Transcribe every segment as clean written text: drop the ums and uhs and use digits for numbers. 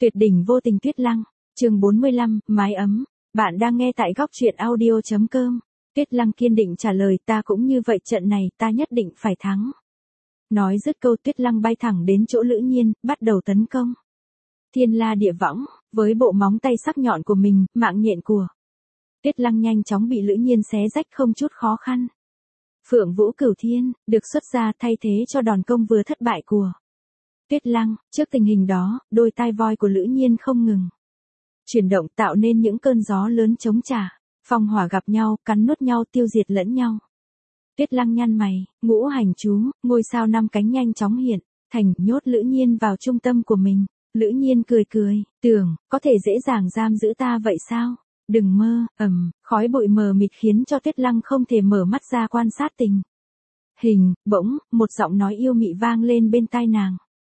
Tuyệt đỉnh vô tình Tuyết Lăng, chương 45, mái ấm. Bạn đang nghe tại góc truyện audio.com. Tuyết Lăng kiên định trả lời, ta cũng như vậy, trận này ta nhất định phải thắng. Nói dứt câu, Tuyết Lăng bay thẳng đến chỗ Lữ Nhiên, bắt đầu tấn công. Thiên la địa võng, với bộ móng tay sắc nhọn của mình, mạng nhện của Tuyết Lăng nhanh chóng bị Lữ Nhiên xé rách không chút khó khăn. Phượng Vũ Cửu Thiên được xuất ra thay thế cho đòn công vừa thất bại của Tuyết Lăng. Trước tình hình đó, đôi tai voi của Lữ Nhiên không ngừng chuyển động, tạo nên những cơn gió lớn chống trả, phong hỏa gặp nhau, cắn nuốt nhau, tiêu diệt lẫn nhau. Tuyết Lăng nhăn mày, ngũ hành chú, ngôi sao 5 cánh nhanh chóng hiện thành, nhốt Lữ Nhiên vào trung tâm của mình. Lữ Nhiên cười cười, tưởng có thể dễ dàng giam giữ ta vậy sao? Đừng mơ. Khói bụi mờ mịt khiến cho Tuyết Lăng không thể mở mắt ra quan sát tình hình. Bỗng, một giọng nói yêu mị vang lên bên tai nàng.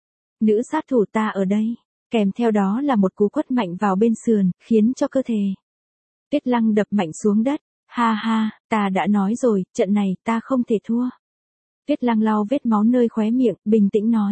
Nữ sát thủ, ta ở đây. Kèm theo đó là một cú quất mạnh vào bên sườn, khiến cho cơ thể Tuyết Lăng đập mạnh xuống đất. Ha ha, ta đã nói rồi, trận này ta không thể thua. Tuyết Lăng lau vết máu nơi khóe miệng, bình tĩnh nói.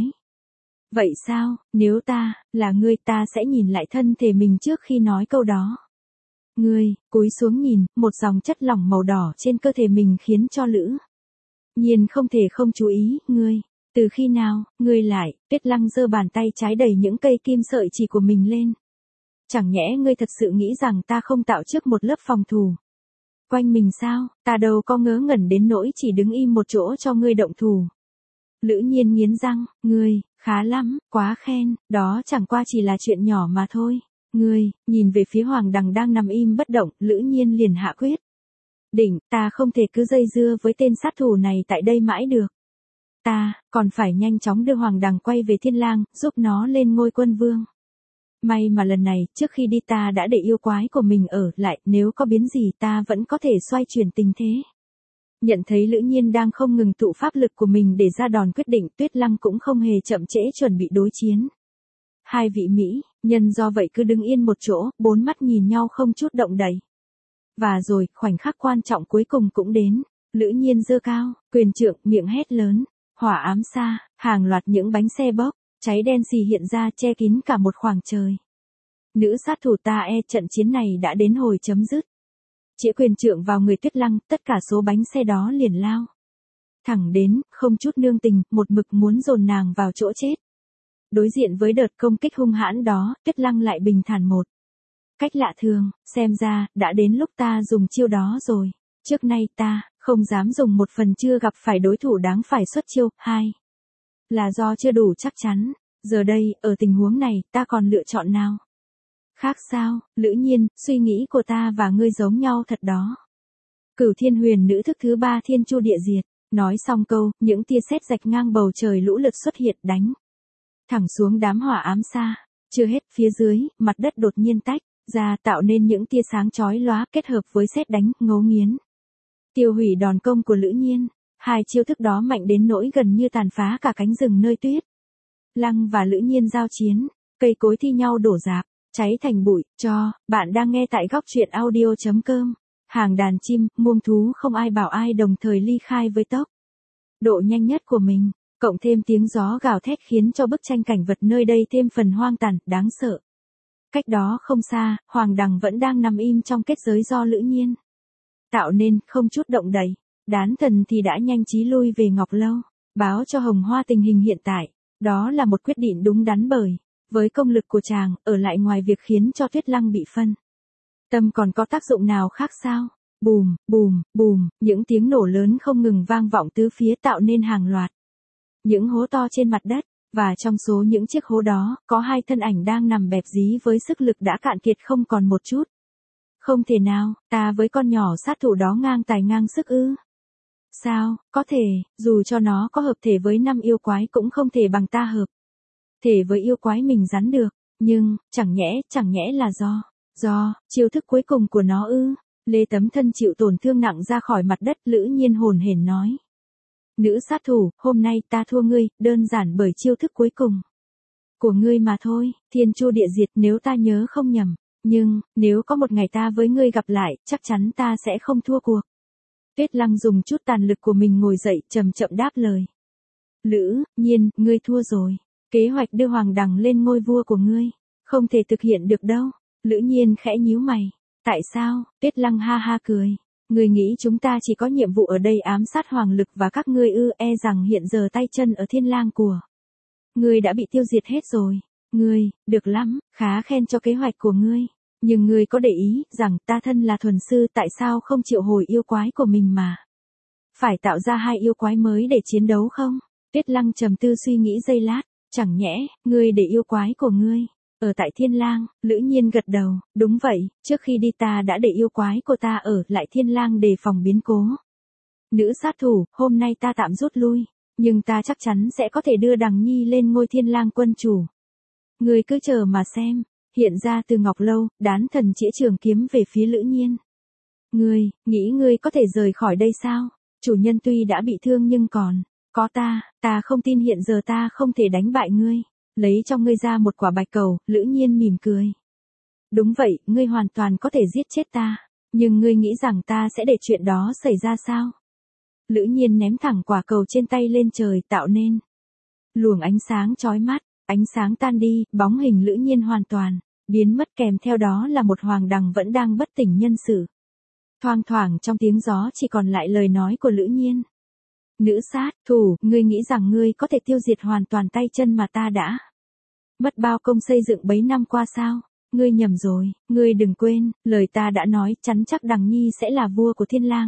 Vậy sao, nếu ta là ngươi, ta sẽ nhìn lại thân thể mình trước khi nói câu đó. Ngươi cúi xuống nhìn, một dòng chất lỏng màu đỏ trên cơ thể mình khiến cho Lữ Nhiên không thể không chú ý. Ngươi, từ khi nào, ngươi lại? Tuyết Lăng giơ bàn tay trái đầy những cây kim sợi chỉ của mình lên. Chẳng nhẽ ngươi thật sự nghĩ rằng ta không tạo trước một lớp phòng thủ quanh mình sao? Ta đâu có ngớ ngẩn đến nỗi chỉ đứng im một chỗ cho ngươi động thủ. Lữ Nhiên nghiến răng, ngươi khá lắm, quá khen, đó chẳng qua chỉ là chuyện nhỏ mà thôi. Ngươi nhìn về phía Hoàng Đằng đang nằm im bất động, Lữ Nhiên liền hạ quyết định, ta không thể cứ dây dưa với tên sát thủ này tại đây mãi được. Ta còn phải nhanh chóng đưa Hoàng Đằng quay về Thiên Lang, giúp nó lên ngôi quân vương. May mà lần này, trước khi đi ta đã để yêu quái của mình ở lại, nếu có biến gì ta vẫn có thể xoay chuyển tình thế. Nhận thấy Lữ Nhiên đang không ngừng tụ pháp lực của mình để ra đòn quyết định, Tuyết Lăng cũng không hề chậm trễ chuẩn bị đối chiến. Hai vị mỹ nhân do vậy cứ đứng yên một chỗ, bốn mắt nhìn nhau không chút động đậy. Và rồi, khoảnh khắc quan trọng cuối cùng cũng đến. Lữ Nhiên giơ cao quyền trượng, miệng hét lớn, hỏa ám xa, hàng loạt những bánh xe bốc cháy đen xì hiện ra che kín cả một khoảng trời. Nữ sát thủ, ta trận chiến này đã đến hồi chấm dứt. Chĩa quyền trượng vào người Tuyết Lăng, tất cả số bánh xe đó liền lao thẳng đến, không chút nương tình, một mực muốn dồn nàng vào chỗ chết. Đối diện với đợt công kích hung hãn đó, Tuyết Lăng lại bình thản một cách lạ thường. Xem ra, đã đến lúc ta dùng chiêu đó rồi. Trước nay ta không dám dùng, một phần chưa gặp phải đối thủ đáng phải xuất chiêu, hai là do chưa đủ chắc chắn. Giờ đây, ở tình huống này, ta còn lựa chọn nào khác sao? Lữ Nhiên, suy nghĩ của ta và ngươi giống nhau thật đó. Cửu Thiên Huyền Nữ thức thứ 3 Thiên Chu Địa Diệt. Nói xong câu, những tia sét rạch ngang bầu trời lũ lượt xuất hiện đánh thẳng xuống đám hỏa ám xa. Chưa hết, phía dưới, mặt đất đột nhiên tách ra, tạo nên những tia sáng chói lóa, kết hợp với sét đánh, ngấu nghiến tiêu hủy đòn công của Lữ Nhiên. Hai chiêu thức đó mạnh đến nỗi gần như tàn phá cả cánh rừng nơi Tuyết Lăng và Lữ Nhiên giao chiến, cây cối thi nhau đổ rạp, cháy thành bụi. Bạn đang nghe tại góc truyện audio.com. Hàng đàn chim, muông thú không ai bảo ai đồng thời ly khai với tốc độ nhanh nhất của mình, cộng thêm tiếng gió gào thét khiến cho bức tranh cảnh vật nơi đây thêm phần hoang tàn, đáng sợ. Cách đó không xa, Hoàng Đằng vẫn đang nằm im trong kết giới do Lữ Nhiên tạo nên, không chút động đậy. Đán Thần thì đã nhanh trí lui về Ngọc Lâu, báo cho Hồng Hoa tình hình hiện tại. Đó là một quyết định đúng đắn, bởi với công lực của chàng, ở lại ngoài việc khiến cho Tuyết Lăng bị phân tâm còn có tác dụng nào khác sao? Bùm, bùm, bùm, những tiếng nổ lớn không ngừng vang vọng tứ phía, tạo nên hàng loạt những hố to trên mặt đất, và trong số những chiếc hố đó, có hai thân ảnh đang nằm bẹp dí với sức lực đã cạn kiệt không còn một chút. Không thể nào, ta với con nhỏ sát thủ đó ngang tài ngang sức ư? Sao, có thể, dù cho nó có hợp thể với 5 yêu quái cũng không thể bằng ta hợp thể với yêu quái mình rắn được. Nhưng, chẳng nhẽ là do chiêu thức cuối cùng của nó ư? Lê Tấm Thân chịu tổn thương nặng ra khỏi mặt đất, Lữ Nhiên hồn hển nói. Nữ sát thủ, hôm nay ta thua ngươi, đơn giản bởi chiêu thức cuối cùng của ngươi mà thôi. Thiên Chu Địa Diệt, nếu ta nhớ không nhầm. Nhưng, nếu có một ngày ta với ngươi gặp lại, chắc chắn ta sẽ không thua cuộc. Tuyết Lăng dùng chút tàn lực của mình ngồi dậy, chậm chậm đáp lời. Lữ Nhiên, ngươi thua rồi. Kế hoạch đưa Hoàng Đằng lên ngôi vua của ngươi Không thể thực hiện được đâu. Lữ Nhiên khẽ nhíu mày. Tại sao? Tuyết Lăng ha ha cười. Ngươi nghĩ chúng ta chỉ có nhiệm vụ ở đây ám sát Hoàng Lực và các ngươi ư? E rằng hiện giờ tay chân ở Thiên Lang của ngươi đã bị tiêu diệt hết rồi. Ngươi, được lắm, khá khen cho kế hoạch của ngươi. Nhưng ngươi có để ý rằng ta thân là thuần sư, tại sao không triệu hồi yêu quái của mình mà phải tạo ra 2 yêu quái mới để chiến đấu không? Tuyết Lăng trầm tư suy nghĩ giây lát. Chẳng nhẽ, ngươi để yêu quái của ngươi ở tại Thiên Lang? Lữ Nhiên gật đầu. Đúng vậy, trước khi đi ta đã để yêu quái của ta ở lại Thiên Lang đề phòng biến cố. Nữ sát thủ, hôm nay ta tạm rút lui, nhưng ta chắc chắn sẽ có thể đưa Đằng Nhi lên ngôi Thiên Lang quân chủ. Ngươi cứ chờ mà xem. Hiện ra từ Ngọc Lâu, Đán Thần chĩa trường kiếm về phía Lữ Nhiên. Ngươi, nghĩ ngươi có thể rời khỏi đây sao? Chủ nhân tuy đã bị thương nhưng còn có ta không tin hiện giờ ta không thể đánh bại ngươi. Lấy cho ngươi ra một quả bạch cầu. Lữ Nhiên mỉm cười. Đúng vậy, ngươi hoàn toàn có thể giết chết ta. Nhưng ngươi nghĩ rằng ta sẽ để chuyện đó xảy ra sao? Lữ Nhiên ném thẳng quả cầu trên tay lên trời, tạo nên luồng ánh sáng chói mắt. Ánh sáng tan đi, bóng hình Lữ Nhiên hoàn toàn biến mất, kèm theo đó là một hoàng đằng vẫn đang bất tỉnh nhân sự. Thoang thoảng trong tiếng gió chỉ còn lại lời nói của Lữ Nhiên. Nữ sát thủ, ngươi nghĩ rằng ngươi có thể tiêu diệt hoàn toàn tay chân mà ta đã mất bao công xây dựng bấy năm qua sao? Ngươi nhầm rồi, ngươi đừng quên, lời ta đã nói, chắn chắc Đằng Nhi sẽ là vua của Thiên Lang.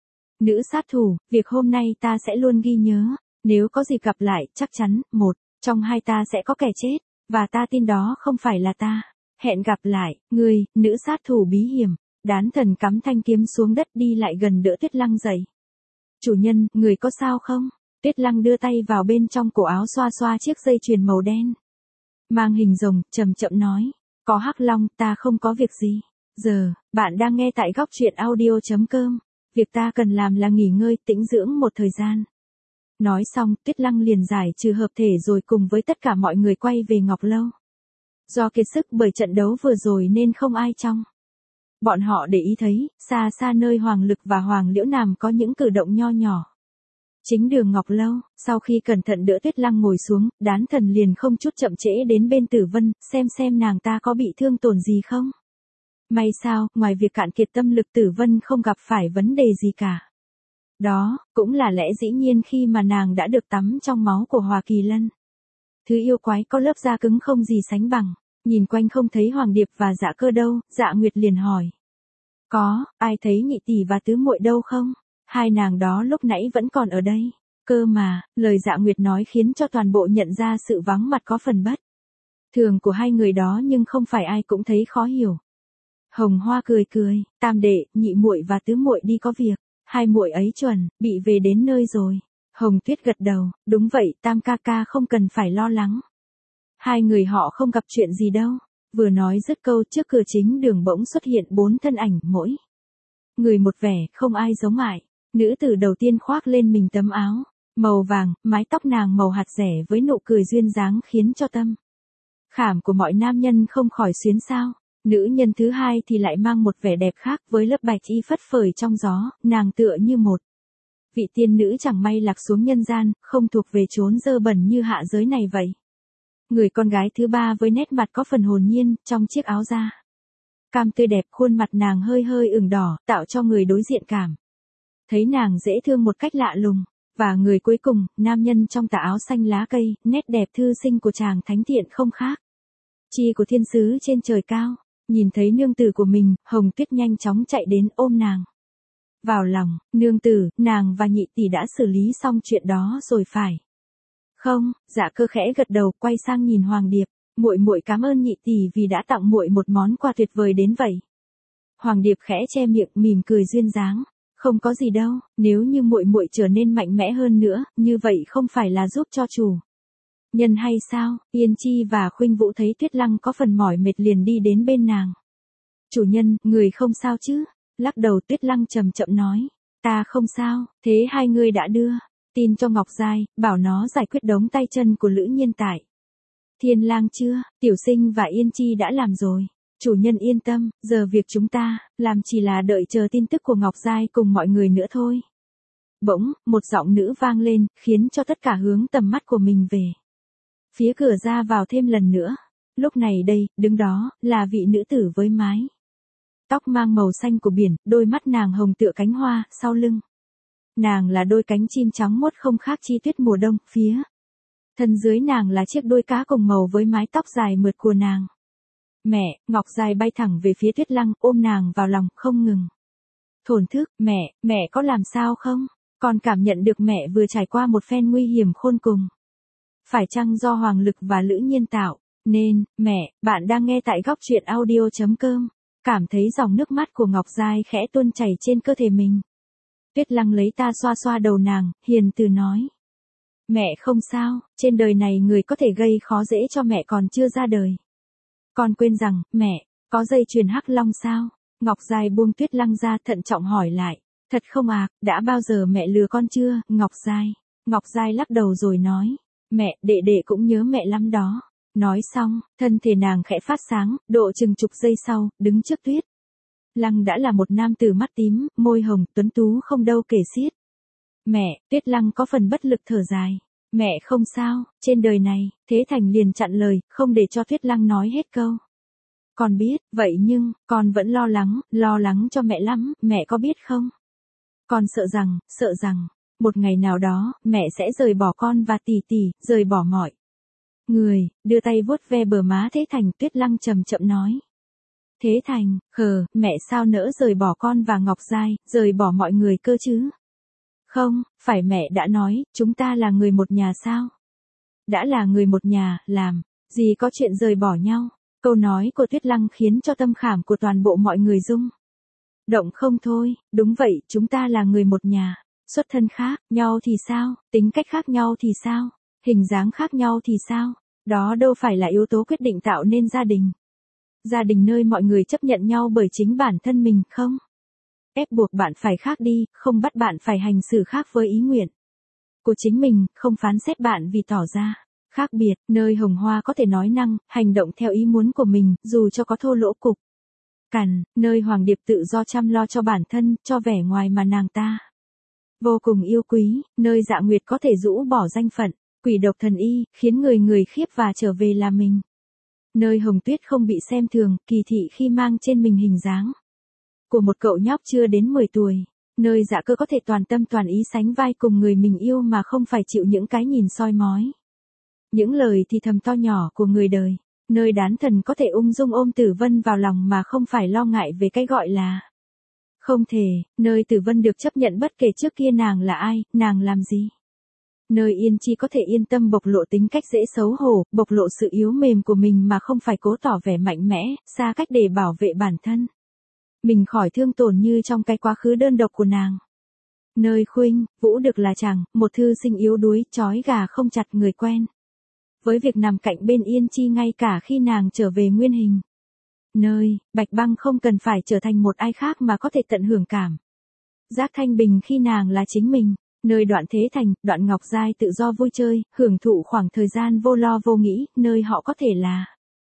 Nữ sát thủ, việc hôm nay ta sẽ luôn ghi nhớ, nếu có dịp gặp lại, chắc chắn, một trong hai ta sẽ có kẻ chết, và ta tin đó không phải là ta. Hẹn gặp lại, ngươi, nữ sát thủ bí hiểm. Đán Thần cắm thanh kiếm xuống đất đi lại gần đỡ Tuyết Lăng dậy. Chủ nhân, người có sao không? Tuyết Lăng đưa tay vào bên trong cổ áo xoa xoa chiếc dây chuyền màu đen mang hình rồng, chậm chậm nói. Có Hắc Long, ta không có việc gì. Giờ, bạn đang nghe tại góc truyện audio.com. Việc ta cần làm là nghỉ ngơi, tĩnh dưỡng một thời gian. Nói xong, Tuyết Lăng liền giải trừ hợp thể rồi cùng với tất cả mọi người quay về Ngọc Lâu. Do kiệt sức bởi trận đấu vừa rồi nên không ai trong bọn họ để ý thấy, xa xa nơi Hoàng Lực và Hoàng Liễu Nam có những cử động nho nhỏ. Chính đường Ngọc Lâu, sau khi cẩn thận đỡ Tuyết Lăng ngồi xuống, Đán Thần liền không chút chậm trễ đến bên Tử Vân, xem nàng ta có bị thương tổn gì không. May sao, ngoài việc cạn kiệt tâm lực Tử Vân không gặp phải vấn đề gì cả. Đó, cũng là lẽ dĩ nhiên khi mà nàng đã được tắm trong máu của Hoa Kỳ Lân. Thứ yêu quái có lớp da cứng không gì sánh bằng. Nhìn quanh không thấy Hoàng Điệp và Dạ Cơ đâu, Dạ Nguyệt liền hỏi. Có, ai thấy Nhị tỷ và Tứ muội đâu không? Hai nàng đó lúc nãy vẫn còn ở đây. Cơ mà, lời Dạ Nguyệt nói khiến cho toàn bộ nhận ra sự vắng mặt có phần bất thường của hai người đó, nhưng không phải ai cũng thấy khó hiểu. Hồng Hoa cười cười, Tam đệ, Nhị muội và Tứ muội đi có việc. Hai muội ấy chuẩn bị về đến nơi rồi. Hồng Tuyết gật đầu, đúng vậy, Tam ca ca không cần phải lo lắng. Hai người họ không gặp chuyện gì đâu. Vừa nói dứt câu, trước cửa chính đường bỗng xuất hiện 4 thân ảnh, mỗi người một vẻ, không ai giống ai. Nữ tử đầu tiên khoác lên mình tấm áo màu vàng, mái tóc nàng màu hạt rẻ với nụ cười duyên dáng khiến cho tâm khảm của mọi nam nhân không khỏi xuyến xao. Nữ nhân thứ hai thì lại mang một vẻ đẹp khác, với lớp bạch y phất phới trong gió, nàng tựa như một vị tiên nữ chẳng may lạc xuống nhân gian, không thuộc về chốn dơ bẩn như hạ giới này vậy. Người con gái thứ ba với nét mặt có phần hồn nhiên, trong chiếc áo da cam tươi đẹp, khuôn mặt nàng hơi hơi ửng đỏ, tạo cho người đối diện cảm thấy nàng dễ thương một cách lạ lùng. Và người cuối cùng, nam nhân trong tà áo xanh lá cây, nét đẹp thư sinh của chàng thánh thiện không khác chi của thiên sứ trên trời cao. Nhìn thấy nương tử của mình, Hồng Tuyết nhanh chóng chạy đến ôm nàng vào lòng. Nương tử, nàng và Nhị tỷ đã xử lý xong chuyện đó rồi phải không? Dạ Cơ khẽ gật đầu, quay sang nhìn Hoàng Điệp. Muội muội cảm ơn Nhị tỷ vì đã tặng muội một món quà tuyệt vời đến vậy. Hoàng Điệp khẽ che miệng, mỉm cười duyên dáng. Không có gì đâu, nếu như muội muội trở nên mạnh mẽ hơn nữa, như vậy không phải là giúp cho chủ nhân hay sao? Yên Chi và Khuynh Vũ thấy Tuyết Lăng có phần mỏi mệt liền đi đến bên nàng. Chủ nhân, người không sao chứ? Lắc đầu, Tuyết Lăng chậm chậm nói. Ta không sao. Thế hai người đã đưa tin cho Ngọc Giai, bảo nó giải quyết đống tay chân của Lữ Nhiên tại Thiên Lang chưa? Tiểu Sinh và Yên Chi đã làm rồi. Chủ nhân yên tâm, giờ việc chúng ta làm chỉ là đợi chờ tin tức của Ngọc Giai cùng mọi người nữa thôi. Bỗng, một giọng nữ vang lên, khiến cho tất cả hướng tầm mắt của mình về phía cửa ra vào thêm lần nữa. Lúc này đây, đứng đó, là vị nữ tử với mái tóc mang màu xanh của biển, đôi mắt nàng hồng tựa cánh hoa, sau lưng. Nàng là đôi cánh chim trắng muốt không khác chi tuyết mùa đông, phía thân dưới nàng là chiếc đuôi cá cùng màu với mái tóc dài mượt của nàng. Mẹ, Ngọc Giai bay thẳng về phía Tuyết Lăng, ôm nàng vào lòng, không ngừng thổn thức, mẹ có làm sao không? Con cảm nhận được mẹ vừa trải qua một phen nguy hiểm khôn cùng. Phải chăng do hoàng lực và lữ nhiên tạo, nên, bạn đang nghe tại góc truyện audio.com, cảm thấy dòng nước mắt của Ngọc Giai khẽ tuôn chảy trên cơ thể mình. Tuyết Lăng lấy ta xoa xoa đầu nàng, hiền từ nói. Mẹ không sao, trên đời này người có thể gây khó dễ cho mẹ còn chưa ra đời. Con quên rằng, mẹ, có dây chuyền hắc long sao? Ngọc Giai buông Tuyết Lăng ra thận trọng hỏi lại. Thật không ạ, đã bao giờ mẹ lừa con chưa, Ngọc Giai? Ngọc Giai lắc đầu rồi nói. Mẹ, đệ cũng nhớ mẹ lắm đó. Nói xong, thân thể nàng khẽ phát sáng, độ chừng chục giây sau, đứng trước Tuyết Lăng đã là một nam tử mắt tím, môi hồng, tuấn tú không đâu kể xiết. Mẹ, Tuyết Lăng có phần bất lực thở dài. Mẹ không sao, trên đời này, Thế Thành liền chặn lời, không để cho Tuyết Lăng nói hết câu. Con biết, vậy nhưng, con vẫn lo lắng cho mẹ lắm, mẹ có biết không? Con sợ rằng, một ngày nào đó, mẹ sẽ rời bỏ con và tỷ, rời bỏ mọi người, đưa tay vuốt ve bờ má Thế Thành. Tuyết Lăng chậm chậm nói. Thế Thành, mẹ sao nỡ rời bỏ con và Ngọc Giai, rời bỏ mọi người cơ chứ? Không, phải mẹ đã nói, chúng ta là người một nhà sao? Đã là người một nhà, làm gì có chuyện rời bỏ nhau? Câu nói của Tuyết Lăng khiến cho tâm khảm của toàn bộ mọi người rung động không thôi. Đúng vậy, chúng ta là người một nhà. Xuất thân khác nhau thì sao? Tính cách khác nhau thì sao? Hình dáng khác nhau thì sao? Đó đâu phải là yếu tố quyết định tạo nên gia đình. Gia đình nơi mọi người chấp nhận nhau bởi chính bản thân mình, không ép buộc bạn phải khác đi, không bắt bạn phải hành xử khác với ý nguyện của chính mình, không phán xét bạn vì tỏ ra khác biệt, nơi Hồng Hoa có thể nói năng, hành động theo ý muốn của mình, dù cho có thô lỗ cục cằn, nơi Hoàng Điệp tự do chăm lo cho bản thân, cho vẻ ngoài mà nàng ta vô cùng yêu quý, nơi Dạ Nguyệt có thể rũ bỏ danh phận quỷ độc thần y, khiến người khiếp và trở về là mình. Nơi Hồng Tuyết không bị xem thường, kỳ thị khi mang trên mình hình dáng của một cậu nhóc chưa đến 10 tuổi. Nơi Dạ Cơ có thể toàn tâm toàn ý sánh vai cùng người mình yêu mà không phải chịu những cái nhìn soi mói, những lời thì thầm to nhỏ của người đời. Nơi Đán Thần có thể ung dung ôm Tử Vân vào lòng mà không phải lo ngại về cái gọi là không thể. Nơi Tử Vân được chấp nhận bất kể trước kia nàng là ai, nàng làm gì. Nơi Yên Chi có thể yên tâm bộc lộ tính cách dễ xấu hổ, bộc lộ sự yếu mềm của mình mà không phải cố tỏ vẻ mạnh mẽ, xa cách để bảo vệ bản thân mình khỏi thương tổn như trong cái quá khứ đơn độc của nàng. Nơi Khuynh Vũ được là chàng, một thư sinh yếu đuối, trói gà không chặt, người quen với việc nằm cạnh bên Yên Chi ngay cả khi nàng trở về nguyên hình. Nơi Bạch Băng không cần phải trở thành một ai khác mà có thể tận hưởng cảm giác thanh bình khi nàng là chính mình. Nơi Đoạn Thế Thành, Đoạn Ngọc Giai tự do vui chơi, hưởng thụ khoảng thời gian vô lo vô nghĩ, nơi họ có thể là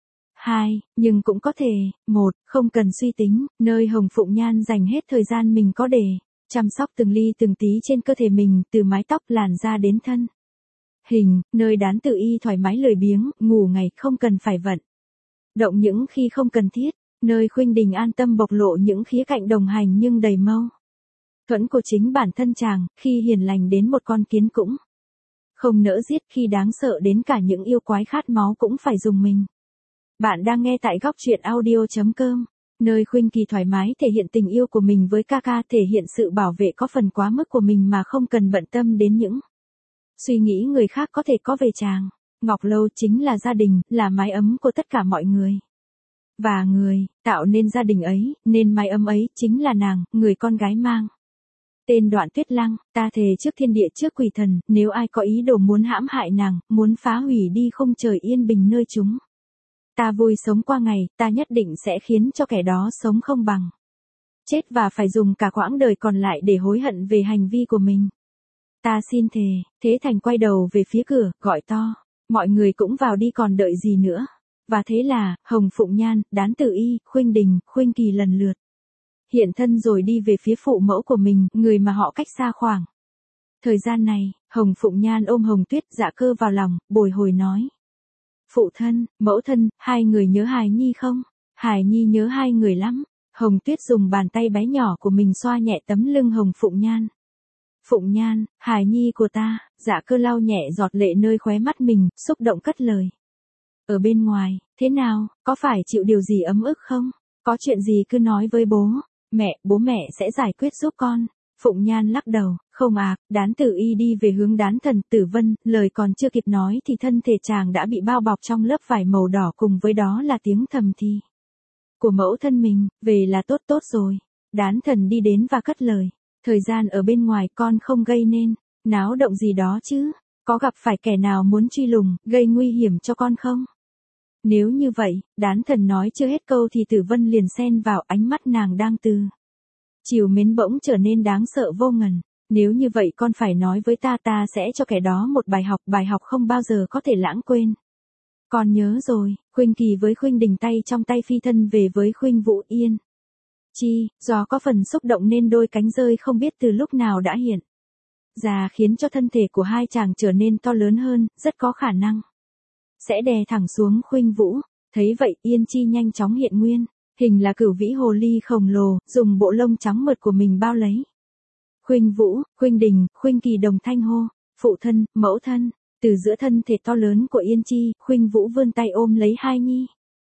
2, nhưng cũng có thể 1, không cần suy tính, nơi Hồng Phụng Nhan dành hết thời gian mình có để chăm sóc từng ly từng tí trên cơ thể mình, từ mái tóc, làn da đến thân hình, nơi Đán Tự Y thoải mái lười biếng, ngủ ngày không cần phải vận động những khi không cần thiết, nơi Khuynh Đình an tâm bộc lộ những khía cạnh đồng hành nhưng đầy mâu thuẫn của chính bản thân chàng, khi hiền lành đến một con kiến cũng không nỡ giết, khi đáng sợ đến cả những yêu quái khát máu cũng phải dùng mình. Bạn đang nghe tại góc truyện audio.com, nơi Khuynh Kỳ thoải mái thể hiện tình yêu của mình với ca ca, thể hiện sự bảo vệ có phần quá mức của mình mà không cần bận tâm đến những suy nghĩ người khác có thể có về chàng. Ngọc Lâu chính là gia đình, là mái ấm của tất cả mọi người. Và người tạo nên gia đình ấy, nên mái ấm ấy chính là nàng, người con gái mang tên Đoạn Tuyết Lăng. Ta thề trước thiên địa trước quỷ thần, nếu ai có ý đồ muốn hãm hại nàng, muốn phá hủy đi khung trời yên bình nơi chúng ta vui sống qua ngày, ta nhất định sẽ khiến cho kẻ đó sống không bằng chết và phải dùng cả quãng đời còn lại để hối hận về hành vi của mình. Ta xin thề. Thế Thành quay đầu về phía cửa, gọi to. Mọi người cũng vào đi còn đợi gì nữa. Và thế là, Hồng Phụng Nhan, Đán Tự Y, Khuynh Đình, Khuynh Kỳ lần lượt hiện thân rồi đi về phía phụ mẫu của mình, người mà họ cách xa khoảng thời gian này. Hồng Phụng Nhan ôm Hồng Tuyết, Dạ Cơ vào lòng, bồi hồi nói. Phụ thân, mẫu thân, hai người nhớ hài nhi không? Hài nhi nhớ hai người lắm. Hồng Tuyết dùng bàn tay bé nhỏ của mình xoa nhẹ tấm lưng Hồng Phụng Nhan. Phụng Nhan, hài nhi của ta. Dạ Cơ lau nhẹ giọt lệ nơi khóe mắt mình, xúc động cất lời. Ở bên ngoài, thế nào, có phải chịu điều gì ấm ức không? Có chuyện gì cứ nói với bố. Mẹ, bố mẹ sẽ giải quyết giúp con. Phụng Nhan lắc đầu, không à, Đán Tử Y đi về hướng Đán Thần Tử Vân, lời còn chưa kịp nói thì thân thể chàng đã bị bao bọc trong lớp vải màu đỏ, cùng với đó là tiếng thầm thì của mẫu thân mình, về là tốt tốt rồi. Đán Thần đi đến và cất lời, thời gian ở bên ngoài con không gây nên náo động gì đó chứ, có gặp phải kẻ nào muốn truy lùng, gây nguy hiểm cho con không? Nếu như vậy, Đán Thần nói chưa hết câu thì Tử Vân liền xen vào, ánh mắt nàng đang từ chiều mến bỗng trở nên đáng sợ vô ngần. Nếu như vậy con phải nói với ta, ta sẽ cho kẻ đó một bài học không bao giờ có thể lãng quên. Con nhớ rồi. Khuynh Kỳ với Khuynh Đình tay trong tay phi thân về với Khuynh Vũ Yên. Do có phần xúc động nên đôi cánh rơi không biết từ lúc nào đã hiện ra, khiến cho thân thể của hai chàng trở nên to lớn hơn, rất có khả năng sẽ đè thẳng xuống Khuynh Vũ. Thấy vậy, Yên Chi nhanh chóng hiện nguyên, hình là cửu vĩ hồ ly khổng lồ, dùng bộ lông trắng mượt của mình bao lấy Khuynh Vũ. Khuynh Đình, Khuynh Kỳ đồng thanh hô, phụ thân, mẫu thân. Từ giữa thân thể to lớn của Yên Chi, Khuynh Vũ vươn tay ôm lấy hai nhi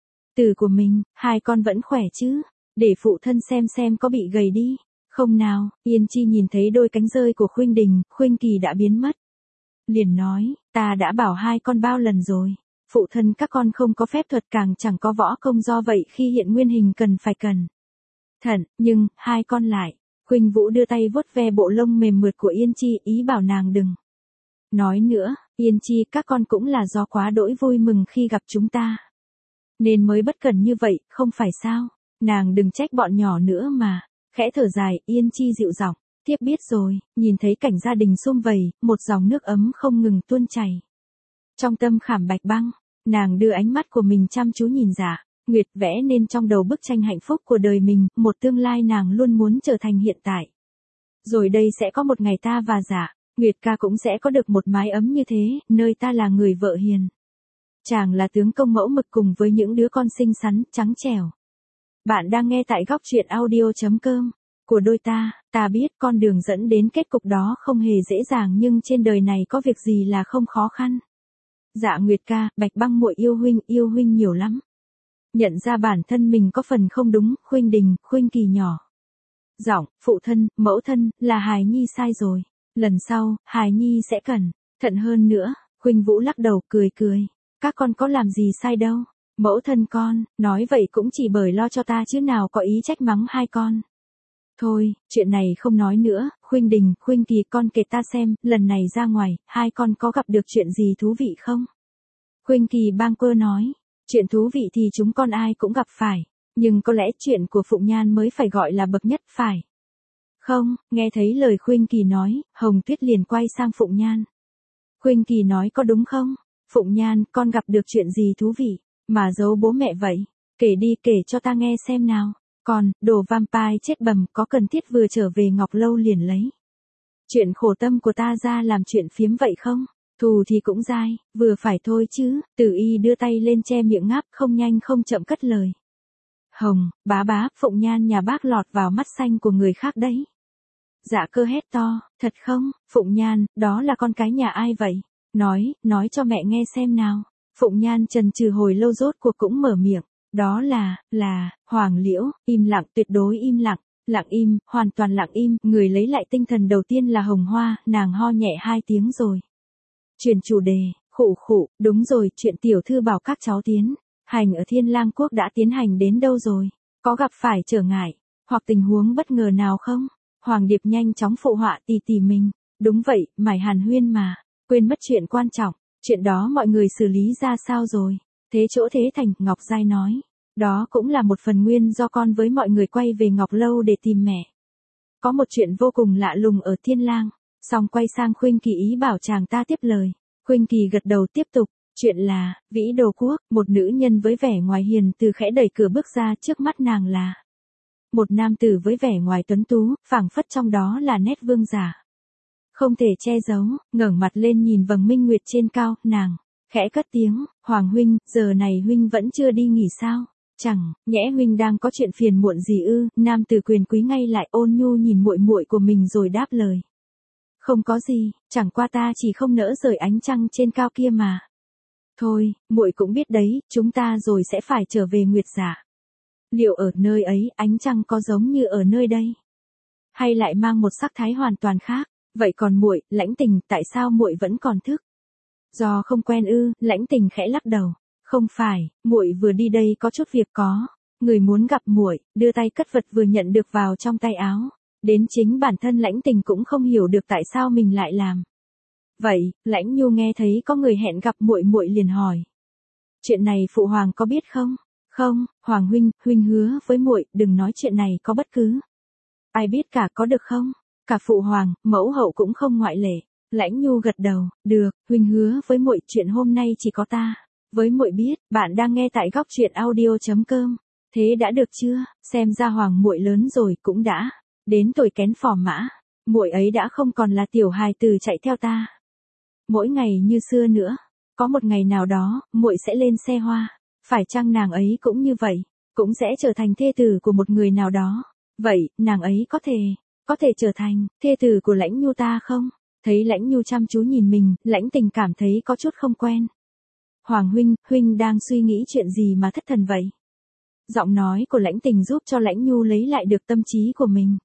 tử của mình, hai con vẫn khỏe chứ? Để phụ thân xem có bị gầy đi không nào. Yên Chi nhìn thấy đôi cánh rơi của Khuynh Đình, Khuynh Kỳ đã biến mất, liền nói, ta đã bảo hai con bao lần rồi. Phụ thân các con không có phép thuật, càng chẳng có võ công, do vậy khi hiện nguyên hình cần phải cẩn thận, nhưng hai con lại. Khuynh Vũ đưa tay vuốt ve bộ lông mềm mượt của Yên Chi, ý bảo nàng đừng nói nữa. Yên Chi, các con cũng là do quá đỗi vui mừng khi gặp chúng ta nên mới bất cẩn như vậy, không phải sao? Nàng đừng trách bọn nhỏ nữa mà. Khẽ thở dài, Yên Chi dịu giọng, tiếp biết rồi. Nhìn thấy cảnh gia đình sum vầy, một dòng nước ấm không ngừng tuôn chảy trong tâm khảm Bạch Băng, nàng đưa ánh mắt của mình chăm chú nhìn Dạ Nguyệt, vẽ nên trong đầu bức tranh hạnh phúc của đời mình, một tương lai nàng luôn muốn trở thành hiện tại. Rồi đây sẽ có một ngày ta và Dạ Nguyệt ca cũng sẽ có được một mái ấm như thế, nơi ta là người vợ hiền, chàng là tướng công mẫu mực, cùng với những đứa con xinh xắn, trắng trẻo. Bạn đang nghe tại góc truyện audio.com của đôi ta biết con đường dẫn đến kết cục đó không hề dễ dàng, nhưng trên đời này có việc gì là không khó khăn. Dạ Nguyệt ca, Bạch Băng muội yêu huynh nhiều lắm. Nhận ra bản thân mình có phần không đúng, Khuynh Đình, Khuynh Kỳ nhỏ giọng, phụ thân, mẫu thân, là hài nhi sai rồi. Lần sau, hài nhi sẽ cẩn thận hơn nữa. Khuynh Vũ lắc đầu, cười. Các con có làm gì sai đâu. Mẫu thân con, nói vậy cũng chỉ bởi lo cho ta chứ nào có ý trách mắng hai con. Thôi, chuyện này không nói nữa. Khuynh Đình, Khuynh Kỳ, con kể ta xem, lần này ra ngoài, hai con có gặp được chuyện gì thú vị không? Khuynh Kỳ bâng quơ nói, chuyện thú vị thì chúng con ai cũng gặp phải, nhưng có lẽ chuyện của Phụng Nhan mới phải gọi là bậc nhất phải không? Nghe thấy lời Khuynh Kỳ nói, Hồng Tuyết liền quay sang Phụng Nhan. Khuynh Kỳ nói có đúng không? Phụng Nhan, con gặp được chuyện gì thú vị mà giấu bố mẹ vậy? Kể đi, kể cho ta nghe xem nào. Con, đồ vampire chết bầm, có cần thiết vừa trở về Ngọc Lâu liền lấy chuyện khổ tâm của ta ra làm chuyện phiếm vậy không? Thù thì cũng dai, vừa phải thôi chứ. Tử Y đưa tay lên che miệng ngáp, không nhanh không chậm cất lời. Hồng, bá, Phụng Nhan nhà bác lọt vào mắt xanh của người khác đấy. Dạ Cơ hét to, thật không? Phụng Nhan, đó là con cái nhà ai vậy? Nói cho mẹ nghe xem nào. Phụng Nhan chần chừ hồi lâu rốt cuộc cũng mở miệng. Đó là, Hoàng Liễu. Im lặng, tuyệt đối im lặng. Lặng im, hoàn toàn lặng im. Người lấy lại tinh thần đầu tiên là Hồng Hoa, nàng ho nhẹ 2 tiếng rồi chuyển chủ đề, khụ, đúng rồi, chuyện tiểu thư bảo các cháu tiến hành ở Thiên Lang Quốc đã tiến hành đến đâu rồi? Có gặp phải trở ngại hoặc tình huống bất ngờ nào không? Hoàng Điệp nhanh chóng phụ họa, tỉ mình. Đúng vậy, mải hàn huyên mà. Quên mất chuyện quan trọng. Chuyện đó mọi người xử lý ra sao rồi? Thế chỗ Thế Thành, Ngọc Giai nói. Đó cũng là một phần nguyên do con với mọi người quay về Ngọc Lâu để tìm mẹ. Có một chuyện vô cùng lạ lùng ở Thiên Lang. Xong quay sang Khuynh Kỳ ý bảo chàng ta tiếp lời. Khuynh Kỳ gật đầu tiếp tục. Chuyện là, Vĩ Đồ Quốc, một nữ nhân với vẻ ngoài hiền từ khẽ đẩy cửa bước ra, trước mắt nàng là một nam tử với vẻ ngoài tuấn tú, phảng phất trong đó là nét vương giả không thể che giấu. Ngẩng mặt lên nhìn vầng minh nguyệt trên cao, nàng khẽ cất tiếng, Hoàng huynh, giờ này huynh vẫn chưa đi nghỉ sao? Chẳng nhẽ huynh đang có chuyện phiền muộn gì ư? Nam tử quyền quý ngay lại ôn nhu nhìn muội muội của mình rồi đáp lời. Không có gì, chẳng qua ta chỉ không nỡ rời ánh trăng trên cao kia mà. Thôi, muội cũng biết đấy, chúng ta rồi sẽ phải trở về Nguyệt Giả. Liệu ở nơi ấy ánh trăng có giống như ở nơi đây? Hay lại mang một sắc thái hoàn toàn khác? Vậy còn muội, Lãnh Tình, tại sao muội vẫn còn thức? Do không quen ư? Lãnh Tình khẽ lắc đầu. Không phải, muội vừa đi đây có chút việc có. Người muốn gặp muội, đưa tay cất vật vừa nhận được vào trong tay áo. Đến chính bản thân Lãnh Tình cũng không hiểu được tại sao mình lại làm. Vậy, Lãnh Nhu nghe thấy có người hẹn gặp muội muội liền hỏi. Chuyện này phụ hoàng có biết không? Không, Hoàng huynh, huynh hứa với muội đừng nói chuyện này có bất cứ ai biết cả có được không? Cả phụ hoàng, mẫu hậu cũng không ngoại lệ. Lãnh Nhu gật đầu, được, huynh hứa với muội chuyện hôm nay chỉ có ta với muội biết. Bạn đang nghe tại góc truyện audio.com. Thế đã được chưa? Xem ra Hoàng muội lớn rồi cũng đã đến tuổi kén phò mã. Muội ấy đã không còn là tiểu hài tử chạy theo ta mỗi ngày như xưa nữa. Có một ngày nào đó, muội sẽ lên xe hoa. Phải chăng nàng ấy cũng như vậy, cũng sẽ trở thành thê tử của một người nào đó? Vậy, nàng ấy có thể trở thành thê tử của Lãnh Nhu ta không? Thấy Lãnh Nhu chăm chú nhìn mình, Lãnh Tình cảm thấy có chút không quen. Hoàng huynh, huynh đang suy nghĩ chuyện gì mà thất thần vậy? Giọng nói của Lãnh Tình giúp cho Lãnh Nhu lấy lại được tâm trí của mình.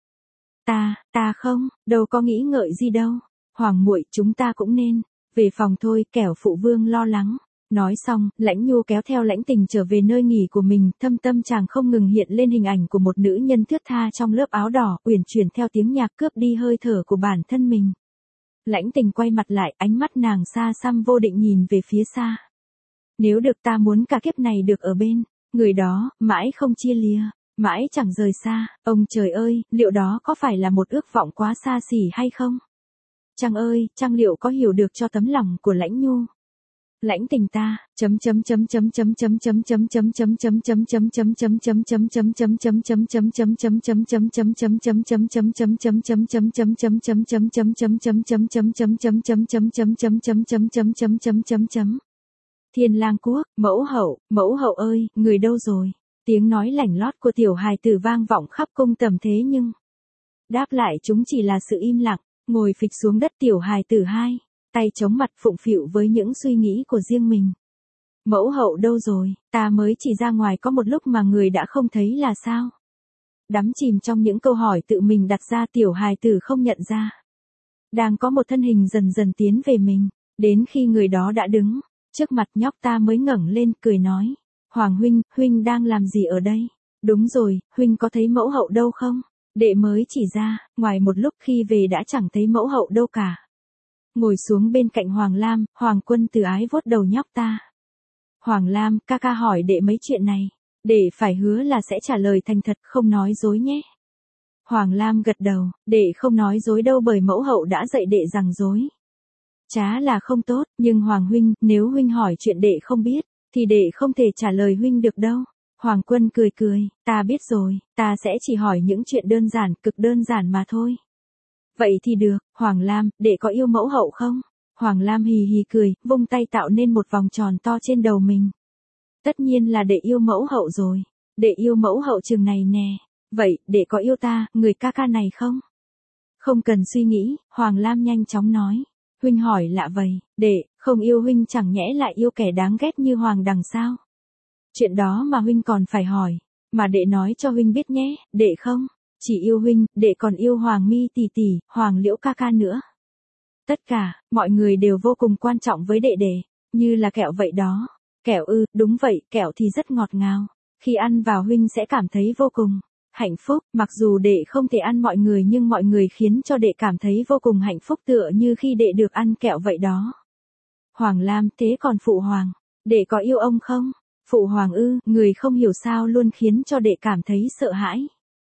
Ta không, đâu có nghĩ ngợi gì đâu. Hoàng muội, chúng ta cũng nên về phòng thôi, kẻo phụ vương lo lắng. Nói xong, Lãnh Nhu kéo theo Lãnh Tình trở về nơi nghỉ của mình, thâm tâm chàng không ngừng hiện lên hình ảnh của một nữ nhân thướt tha trong lớp áo đỏ, uyển chuyển theo tiếng nhạc cướp đi hơi thở của bản thân mình. Lãnh Tình quay mặt lại, ánh mắt nàng xa xăm vô định nhìn về phía xa. Nếu được ta muốn cả kiếp này được ở bên người đó, mãi không chia lìa, mãi chẳng rời xa. Ông trời ơi, liệu đó có phải là một ước vọng quá xa xỉ hay không? Trăng ơi, Trăng liệu có hiểu được cho tấm lòng của Lãnh Nhu? Lãnh Tình ta, Thiên Lang Quốc, mẫu hậu ơi, người đâu rồi? Tiếng nói lảnh lót của tiểu hài tử vang vọng khắp cung tầm thế nhưng đáp lại chúng chỉ là sự im lặng. Ngồi phịch xuống đất tiểu hài tử hai, tay chống mặt phụng phịu với những suy nghĩ của riêng mình. Mẫu hậu đâu rồi? Ta mới chỉ ra ngoài có một lúc mà người đã không thấy là sao? Đắm chìm trong những câu hỏi tự mình đặt ra, tiểu hài tử không nhận ra. Đang có một thân hình dần dần tiến về mình, đến khi người đó đã đứng trước mặt nhóc ta mới ngẩng lên cười nói. Hoàng huynh, huynh đang làm gì ở đây? Đúng rồi, huynh có thấy mẫu hậu đâu không? Đệ mới chỉ ra, ngoài một lúc khi về đã chẳng thấy mẫu hậu đâu cả. Ngồi xuống bên cạnh Hoàng Lam, Hoàng Quân từ ái vuốt đầu nhóc ta. Hoàng Lam, ca ca hỏi đệ mấy chuyện này. Đệ phải hứa là sẽ trả lời thành thật, không nói dối nhé. Hoàng Lam gật đầu, đệ không nói dối đâu, bởi mẫu hậu đã dạy đệ rằng dối chả là không tốt, nhưng Hoàng huynh, nếu huynh hỏi chuyện đệ không biết, thì đệ không thể trả lời huynh được đâu. Hoàng Quân cười cười, ta biết rồi, ta sẽ chỉ hỏi những chuyện đơn giản, cực đơn giản mà thôi. Vậy thì được, Hoàng Lam, đệ có yêu mẫu hậu không? Hoàng Lam hì hì cười, vung tay tạo nên một vòng tròn to trên đầu mình. Tất nhiên là đệ yêu mẫu hậu rồi, đệ yêu mẫu hậu chừng này nè. Vậy, đệ có yêu ta, người ca ca này không? Không cần suy nghĩ, Hoàng Lam nhanh chóng nói. Huynh hỏi lạ vậy, đệ không yêu huynh chẳng nhẽ lại yêu kẻ đáng ghét như Hoàng Đằng sao? Chuyện đó mà huynh còn phải hỏi, mà đệ nói cho huynh biết nhé, đệ không chỉ yêu huynh, đệ còn yêu Hoàng Mi tỷ tỷ, Hoàng Liễu ca ca nữa. Tất cả, mọi người đều vô cùng quan trọng với đệ đệ, như là kẹo vậy đó. Kẹo ư, đúng vậy, kẹo thì rất ngọt ngào. Khi ăn vào huynh sẽ cảm thấy vô cùng hạnh phúc, mặc dù đệ không thể ăn mọi người nhưng mọi người khiến cho đệ cảm thấy vô cùng hạnh phúc tựa như khi đệ được ăn kẹo vậy đó. Hoàng Lam, thế còn phụ hoàng, đệ có yêu ông không? Phụ hoàng ư, người không hiểu sao luôn khiến cho đệ cảm thấy sợ hãi.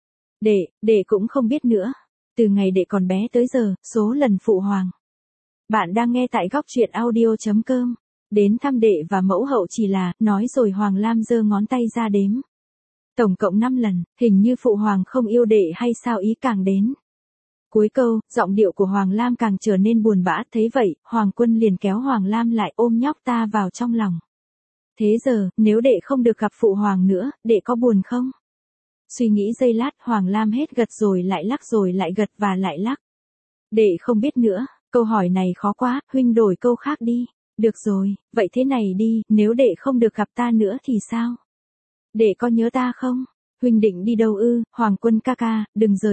Đệ cũng không biết nữa. Từ ngày đệ còn bé tới giờ, số lần phụ hoàng. Bạn đang nghe tại góc truyện audio.com. Đến thăm đệ và mẫu hậu chỉ là, nói rồi Hoàng Lam giơ ngón tay ra đếm. Tổng cộng 5 lần, hình như phụ hoàng không yêu đệ hay sao ý càng đến. Cuối câu, giọng điệu của Hoàng Lam càng trở nên buồn bã, thấy vậy, Hoàng Quân liền kéo Hoàng Lam lại ôm nhóc ta vào trong lòng. Thế giờ, nếu đệ không được gặp phụ hoàng nữa, đệ có buồn không? Suy nghĩ giây lát, Hoàng Lam hết gật rồi lại gật và lại lắc. Đệ không biết nữa, câu hỏi này khó quá, huynh đổi câu khác đi. Được rồi, vậy thế này đi, nếu đệ không được gặp ta nữa thì sao? Đệ có nhớ ta không? Huynh định đi đâu ư? Hoàng Quân ca ca, đừng rời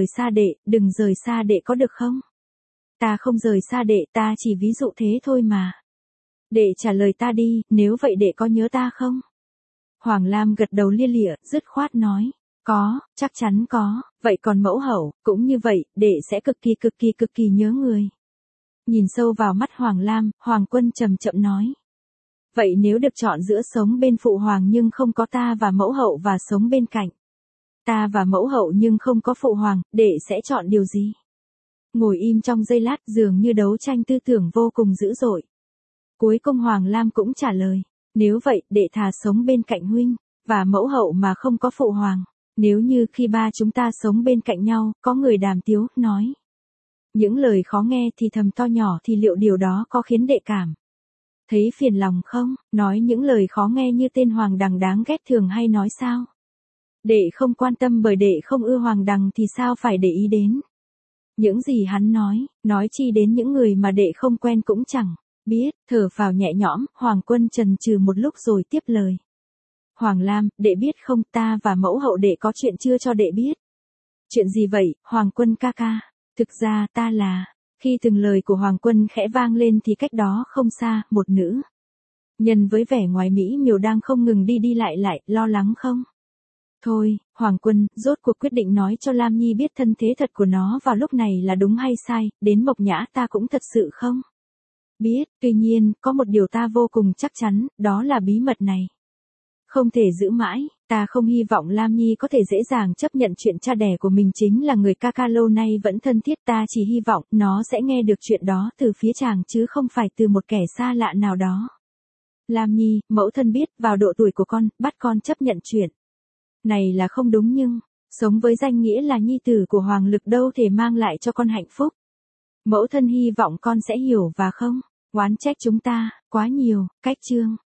xa đệ có được không? Ta không rời xa đệ, ta chỉ ví dụ thế thôi mà. Đệ trả lời ta đi, nếu vậy đệ có nhớ ta không? Hoàng Lam gật đầu lia lịa, dứt khoát nói. Có, chắc chắn có, vậy còn mẫu hậu, cũng như vậy, đệ sẽ cực kỳ nhớ người. Nhìn sâu vào mắt Hoàng Lam, Hoàng Quân chậm chậm nói. Vậy nếu được chọn giữa sống bên phụ hoàng nhưng không có ta và mẫu hậu và sống bên cạnh. Ta và mẫu hậu nhưng không có phụ hoàng, đệ sẽ chọn điều gì? Ngồi im trong giây lát dường như đấu tranh tư tưởng vô cùng dữ dội. Cuối cùng Hoàng Lam cũng trả lời. Nếu vậy, đệ thà sống bên cạnh huynh, và mẫu hậu mà không có phụ hoàng. Nếu như khi ba chúng ta sống bên cạnh nhau, có người đàm tiếu, nói. Những lời khó nghe thì thầm to nhỏ thì liệu điều đó có khiến đệ cảm thấy phiền lòng không? Nói những lời khó nghe như tên Hoàng Đằng đáng ghét thường hay nói sao? Đệ không quan tâm bởi đệ không ưa Hoàng Đằng thì sao phải để ý đến? Những gì hắn nói chi đến những người mà đệ không quen cũng chẳng biết. Thở phào nhẹ nhõm, Hoàng Quân chần chừ một lúc rồi tiếp lời. Hoàng Lam, đệ biết không, ta và mẫu hậu đệ có chuyện chưa cho đệ biết. Chuyện gì vậy, Hoàng Quân ca ca? Thực ra ta là. Khi từng lời của Hoàng Quân khẽ vang lên thì cách đó không xa, một nữ nhân với vẻ ngoài mỹ miều đang không ngừng đi lại, lo lắng không? Thôi, Hoàng Quân, rốt cuộc quyết định nói cho Lam Nhi biết thân thế thật của nó vào lúc này là đúng hay sai, đến Mộc Nhã ta cũng thật sự không biết, tuy nhiên, có một điều ta vô cùng chắc chắn, đó là bí mật này không thể giữ mãi, ta không hy vọng Lam Nhi có thể dễ dàng chấp nhận chuyện cha đẻ của mình chính là người ca ca lâu nay vẫn thân thiết, ta chỉ hy vọng nó sẽ nghe được chuyện đó từ phía chàng chứ không phải từ một kẻ xa lạ nào đó. Lam Nhi, mẫu thân biết, vào độ tuổi của con, bắt con chấp nhận chuyện này là không đúng nhưng, sống với danh nghĩa là nhi tử của Hoàng Lực đâu thể mang lại cho con hạnh phúc. Mẫu thân hy vọng con sẽ hiểu và không oán trách chúng ta quá nhiều. Cách chương